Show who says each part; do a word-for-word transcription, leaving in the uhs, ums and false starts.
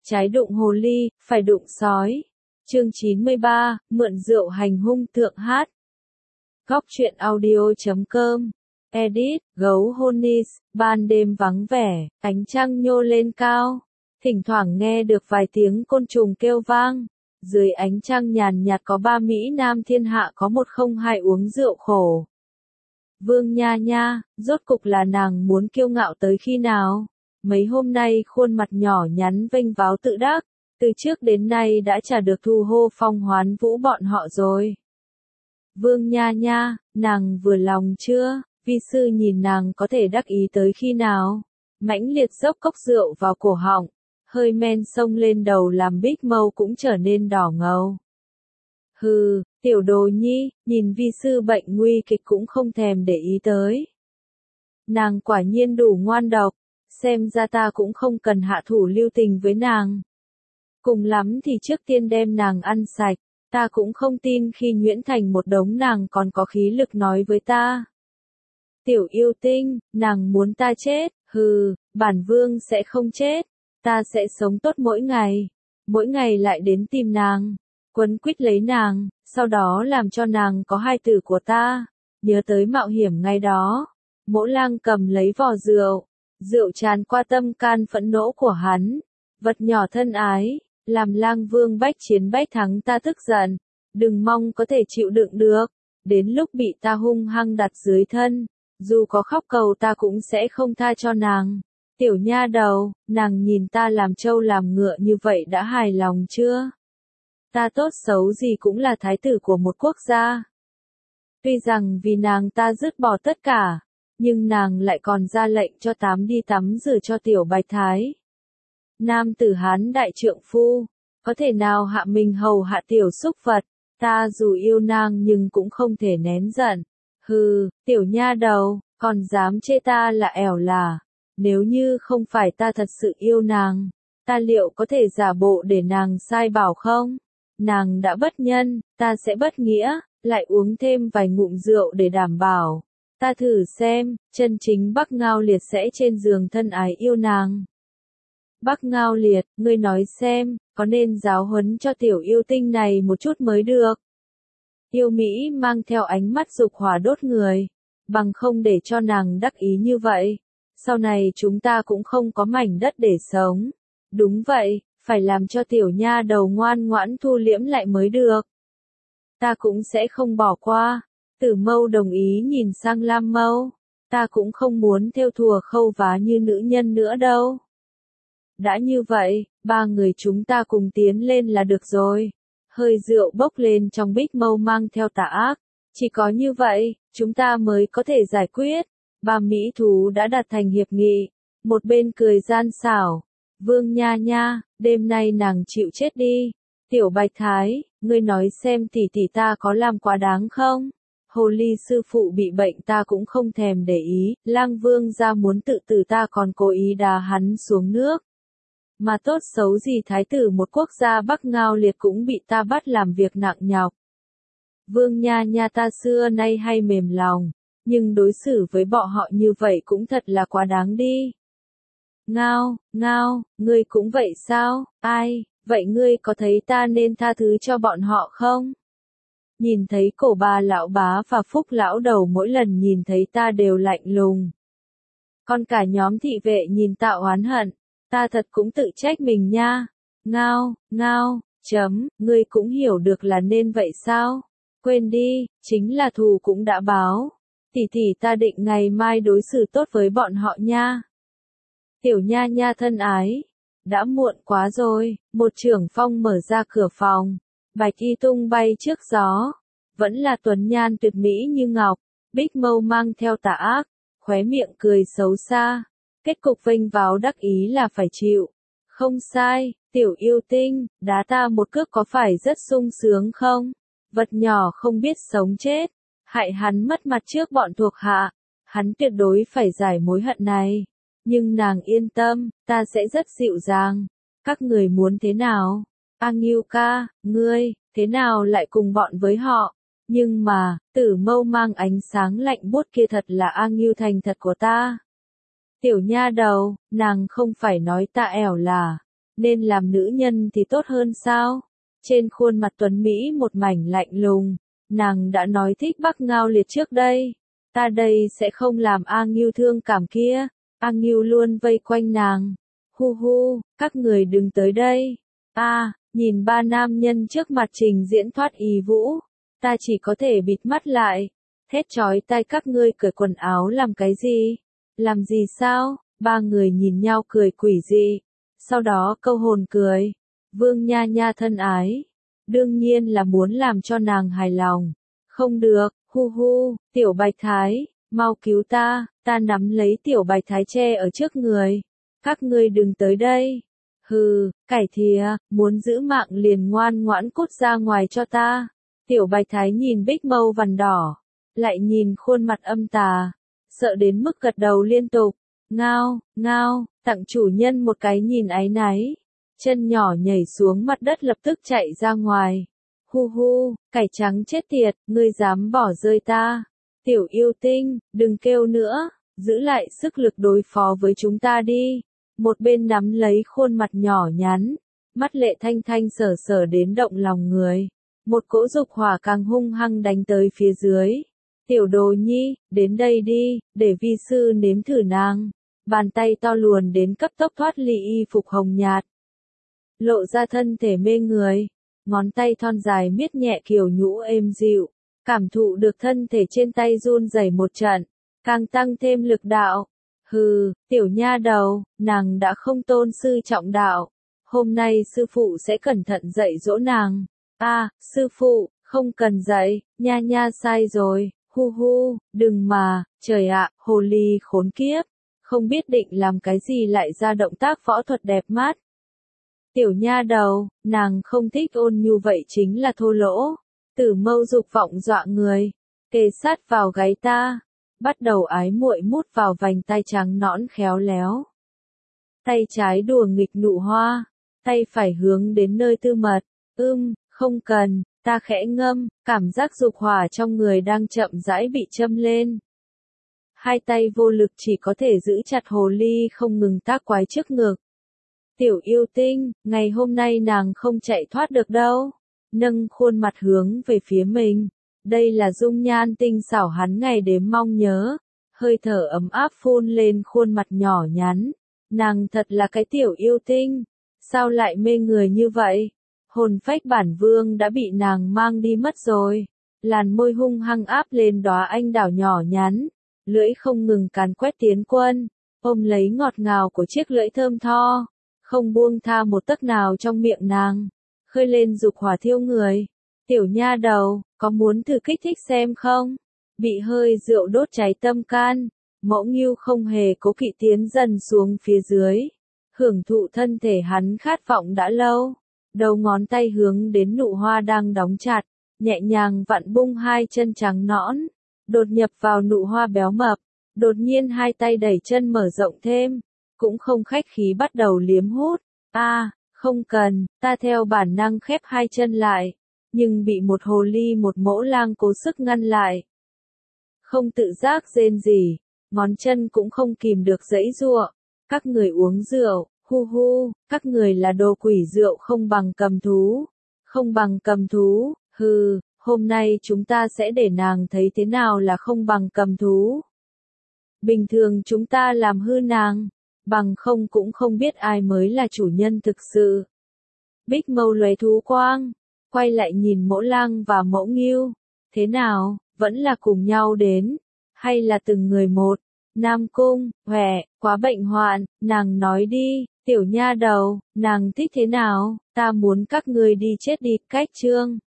Speaker 1: Trái đụng hồ ly, phải đụng sói. Chương chín mươi ba, mượn rượu hành hung thượng hát. Góc truyện audio.com. Edit, gấu Honis, ban đêm vắng vẻ, ánh trăng nhô lên cao. Thỉnh thoảng nghe được vài tiếng côn trùng kêu vang. Dưới ánh trăng nhàn nhạt có ba Mỹ Nam thiên hạ có một không hai uống rượu khổ. Vương Nha Nha, rốt cục là nàng muốn kiêu ngạo tới khi nào? Mấy hôm nay khuôn mặt nhỏ nhắn vênh váo tự đắc, từ trước đến nay đã chả được thu hô phong hoán vũ bọn họ rồi. Vương Nha Nha, nàng vừa lòng chưa? Vi sư nhìn nàng có thể đắc ý tới khi nào? Mãnh liệt dốc cốc rượu vào cổ họng, hơi men xông lên đầu làm Bích Mâu cũng trở nên đỏ ngầu. Hừ, tiểu đồ nhi, nhìn vi sư bệnh nguy kịch cũng không thèm để ý tới. Nàng quả nhiên đủ ngoan độc, xem ra ta cũng không cần hạ thủ lưu tình với nàng. Cùng lắm thì trước tiên đem nàng ăn sạch, ta cũng không tin khi nhuyễn thành một đống nàng còn có khí lực nói với ta. Tiểu yêu tinh, nàng muốn ta chết, hừ, bản vương sẽ không chết, ta sẽ sống tốt mỗi ngày, mỗi ngày lại đến tìm nàng, quấn quýt lấy nàng, sau đó làm cho nàng có hai tử của ta. Nhớ tới mạo hiểm ngày đó, Mỗ Lang cầm lấy vò rượu, rượu tràn qua tâm can phẫn nộ của hắn. Vật nhỏ thân ái, làm Lang Vương bách chiến bách thắng ta tức giận, đừng mong có thể chịu đựng được, đến lúc bị ta hung hăng đặt dưới thân, dù có khóc cầu ta cũng sẽ không tha cho nàng. Tiểu nha đầu, nàng nhìn ta làm trâu làm ngựa như vậy đã hài lòng chưa? Ta tốt xấu gì cũng là thái tử của một quốc gia. Tuy rằng vì nàng ta dứt bỏ tất cả, nhưng nàng lại còn ra lệnh cho tám đi tắm rửa cho tiểu bạch thái. Nam tử Hán đại trượng phu, có thể nào hạ mình hầu hạ tiểu súc vật, ta dù yêu nàng nhưng cũng không thể nén giận. Hừ, tiểu nha đầu, còn dám chê ta là ẻo là, nếu như không phải ta thật sự yêu nàng, ta liệu có thể giả bộ để nàng sai bảo không? Nàng đã bất nhân, ta sẽ bất nghĩa, lại uống thêm vài ngụm rượu để đảm bảo. Ta thử xem, chân chính Bắc Ngao Liệt sẽ trên giường thân ái yêu nàng. Bắc Ngao Liệt, ngươi nói xem, có nên giáo huấn cho tiểu yêu tinh này một chút mới được. Yêu Mỹ mang theo ánh mắt dục hỏa đốt người, bằng không để cho nàng đắc ý như vậy. Sau này chúng ta cũng không có mảnh đất để sống. Đúng vậy, phải làm cho tiểu nha đầu ngoan ngoãn thu liễm lại mới được. Ta cũng sẽ không bỏ qua. Tử Mâu đồng ý nhìn sang Lam Mâu. Ta cũng không muốn theo thùa khâu vá như nữ nhân nữa đâu. Đã như vậy, ba người chúng ta cùng tiến lên là được rồi. Hơi rượu bốc lên trong Bích Mâu mang theo tà ác. Chỉ có như vậy, chúng ta mới có thể giải quyết. Ba mỹ thú đã đạt thành hiệp nghị. Một bên cười gian xảo. Vương Nha Nha, đêm nay nàng chịu chết đi. Tiểu Bạch Thái, ngươi nói xem tỷ tỷ ta có làm quá đáng không? Hồ ly sư phụ bị bệnh ta cũng không thèm để ý, Lang Vương gia muốn tự tử ta còn cố ý đá hắn xuống nước. Mà tốt xấu gì thái tử một quốc gia Bắc Ngao Liệt cũng bị ta bắt làm việc nặng nhọc. Vương Nha Nha ta xưa nay hay mềm lòng, nhưng đối xử với bọn họ như vậy cũng thật là quá đáng đi. Ngao, Ngao, ngươi cũng vậy sao? Ai, vậy ngươi có thấy ta nên tha thứ cho bọn họ không? Nhìn thấy cổ bà lão bá và phúc lão đầu mỗi lần nhìn thấy ta đều lạnh lùng. Còn cả nhóm thị vệ nhìn ta oán hận, ta thật cũng tự trách mình nha. Ngao, Ngao, chấm, ngươi cũng hiểu được là nên vậy sao? Quên đi, chính là thù cũng đã báo. Tỷ tỷ ta định ngày mai đối xử tốt với bọn họ nha. Tiểu Nha Nha thân ái, đã muộn quá rồi. Một trưởng phong mở ra cửa phòng, bạch y tung bay trước gió, vẫn là tuấn nhan tuyệt mỹ như ngọc. Bích Mâu mang theo tà ác, khóe miệng cười xấu xa, kết cục vênh váo đắc ý là phải chịu. Không sai, tiểu yêu tinh, đá ta một cước có phải rất sung sướng không? Vật nhỏ không biết sống chết, hại hắn mất mặt trước bọn thuộc hạ, hắn tuyệt đối phải giải mối hận này. Nhưng nàng yên tâm, ta sẽ rất dịu dàng. Các người muốn thế nào? A Ngưu ca, ngươi, thế nào lại cùng bọn với họ? Nhưng mà, Tử Mâu mang ánh sáng lạnh buốt kia thật là A Ngưu thành thật của ta. Tiểu nha đầu, nàng không phải nói ta ẻo là. nên làm nữ nhân thì tốt hơn sao? Trên khuôn mặt Tuấn Mỹ một mảnh lạnh lùng, nàng đã nói thích Bắc Ngao Liệt trước đây. Ta đây sẽ không làm A Ngưu thương cảm kia. A Ngưu luôn vây quanh nàng. Hu hu, các người đừng tới đây. A, à, nhìn ba nam nhân trước mặt trình diễn thoát y vũ. Ta chỉ có thể bịt mắt lại. Thét chói tai các ngươi cởi quần áo làm cái gì? Làm gì sao? Ba người nhìn nhau cười quỷ dị. Sau đó câu hồn cười. Vương Nha Nha thân ái. Đương nhiên là muốn làm cho nàng hài lòng. Không được, hu hu, Tiểu Bạch Thái, mau cứu ta, ta nắm lấy Tiểu Bạch Thái che ở trước người. Các ngươi đừng tới đây. Hừ, cải thìa, muốn giữ mạng liền ngoan ngoãn cút ra ngoài cho ta. Tiểu Bạch Thái nhìn Bích Mâu vằn đỏ, lại nhìn khuôn mặt âm tà, sợ đến mức gật đầu liên tục. Ngao, ngao, tặng chủ nhân một cái nhìn áy náy. Chân nhỏ nhảy xuống mặt đất lập tức chạy ra ngoài. Hu hu, cải trắng chết tiệt, ngươi dám bỏ rơi ta. Tiểu yêu tinh, đừng kêu nữa, giữ lại sức lực đối phó với chúng ta đi. Một bên nắm lấy khuôn mặt nhỏ nhắn, mắt Lệ Thanh Thanh sở sở đến động lòng người. Một cỗ dục hỏa càng hung hăng đánh tới phía dưới. Tiểu Đồ Nhi, đến đây đi, để vi sư nếm thử nàng. Bàn tay to luồn đến cấp tốc thoát ly y phục hồng nhạt. Lộ ra thân thể mê người, ngón tay thon dài miết nhẹ kiều nhũ êm dịu, cảm thụ được thân thể trên tay run rẩy một trận, càng tăng thêm lực đạo. Hừ, tiểu nha đầu, nàng đã không tôn sư trọng đạo, hôm nay sư phụ sẽ cẩn thận dạy dỗ nàng. A, à, sư phụ, không cần dạy, Nha Nha sai rồi, hu hu, đừng mà, trời ạ, hồ ly khốn kiếp, không biết định làm cái gì lại ra động tác võ thuật đẹp mắt. Tiểu nha đầu, nàng không thích ôn nhu vậy chính là thô lỗ. Tử Mâu dục vọng dọa người, kề sát vào gáy ta, bắt đầu ái muội mút vào vành tay trắng nõn khéo léo. Tay trái đùa nghịch nụ hoa, tay phải hướng đến nơi tư mật. Ưm, không cần, ta khẽ ngâm, cảm giác dục hỏa trong người đang chậm rãi bị châm lên. Hai tay vô lực chỉ có thể giữ chặt hồ ly không ngừng tác quái trước ngực. Tiểu yêu tinh, ngày hôm nay nàng không chạy thoát được đâu. Nâng khuôn mặt hướng về phía mình. Đây là dung nhan tinh xảo hắn ngày đêm mong nhớ. Hơi thở ấm áp phun lên khuôn mặt nhỏ nhắn. Nàng thật là cái tiểu yêu tinh. Sao lại mê người như vậy? Hồn phách bản vương đã bị nàng mang đi mất rồi. Làn môi hung hăng áp lên đóa anh đào nhỏ nhắn. Lưỡi không ngừng càn quét tiến quân. Ôm lấy ngọt ngào của chiếc lưỡi thơm tho. Không buông tha một tấc nào trong miệng nàng, khơi lên dục hỏa thiêu người. Tiểu nha đầu, có muốn thử kích thích xem không? Bị hơi rượu đốt cháy tâm can, Mẫu Ngưu không hề cố kỵ tiến dần xuống phía dưới, hưởng thụ thân thể hắn khát vọng đã lâu. Đầu ngón tay hướng đến nụ hoa đang đóng chặt, nhẹ nhàng vặn bung hai chân trắng nõn, đột nhập vào nụ hoa béo mập. Đột nhiên hai tay đẩy chân mở rộng thêm. Cũng không khách khí bắt đầu liếm hút. A, à, không cần, ta theo bản năng khép hai chân lại, nhưng bị một hồ ly một mẫu lang cố sức ngăn lại. Không tự giác rên rỉ, ngón chân cũng không kìm được giãy giụa. Các người uống rượu, hu hu, các người là đồ quỷ rượu không bằng cầm thú. Không bằng cầm thú, hừ, hôm nay chúng ta sẽ để nàng thấy thế nào là không bằng cầm thú. Bình thường chúng ta làm hư nàng. Bằng không cũng không biết ai mới là chủ nhân thực sự. Bích Mâu lóe thú quang, quay lại nhìn Mẫu Lang và Mẫu Ngưu. Thế nào, vẫn là cùng nhau đến, hay là từng người một? Nam Cung, hòe, quá bệnh hoạn, nàng nói đi, tiểu nha đầu, nàng thích thế nào? Ta muốn các ngươi đi chết đi, cách chương.